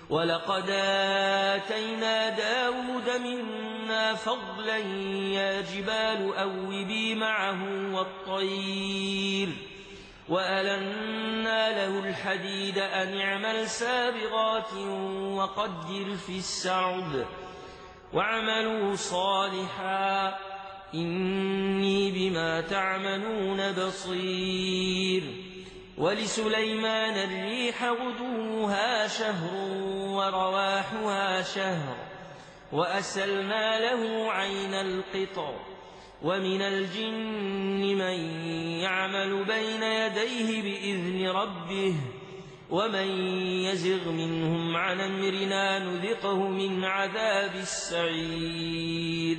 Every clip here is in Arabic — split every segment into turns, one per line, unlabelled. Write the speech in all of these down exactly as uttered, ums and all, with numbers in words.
ولقد آتينا داود منا فضلا يا جبال أوبي معه والطير وألنا له الحديد أن اعمل سابغات وقدر في السرد واعملوا صالحا إني بما تعملون بصير. ولسليمان الريح غدوها شهر ورواحها شهر وأسلنا له عين القطر ومن الجن من يعمل بين يديه بإذن ربه ومن يزغ منهم عن أمرنا نذقه من عذاب السعير.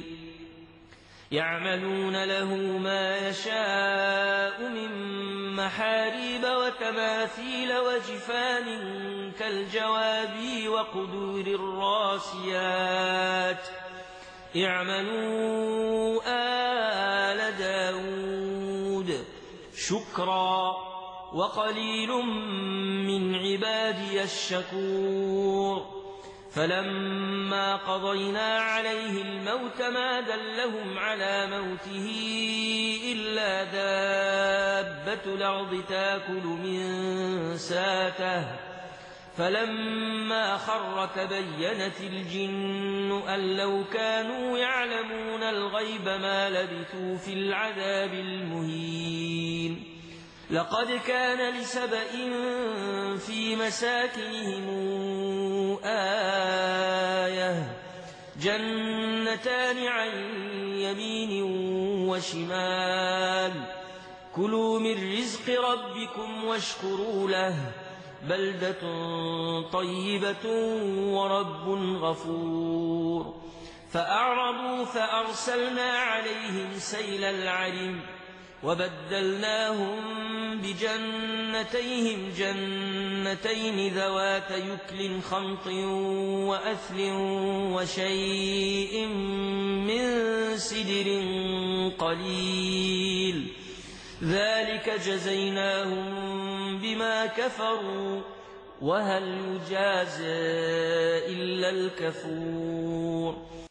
يعملون له ما يشاء من محاريب وتماثيل وجفان كالجواب وقدور الراسيات اعملوا آل داود شكرا وقليل من عبادي الشكور. فلما قضينا عليه الموت ما دلهم على موته إلا دابة الأرض تاكل من ساته فلما خر تبينت الجن أن لو كانوا يعلمون الغيب ما لبثوا في العذاب المهين. لقد كان لسبإ في مساكنهم آية جنتان عن يمين وشمال كلوا من رزق ربكم واشكروا له بلدة طيبة ورب غفور. فأعرضوا فأرسلنا عليهم سيل العرم وبدلناهم بجنتيهم جنتين ذوات يكل خمط وأثل وشيء من سدر قليل ذلك جزيناهم بما كفروا وهل يجازى إلا الكفور.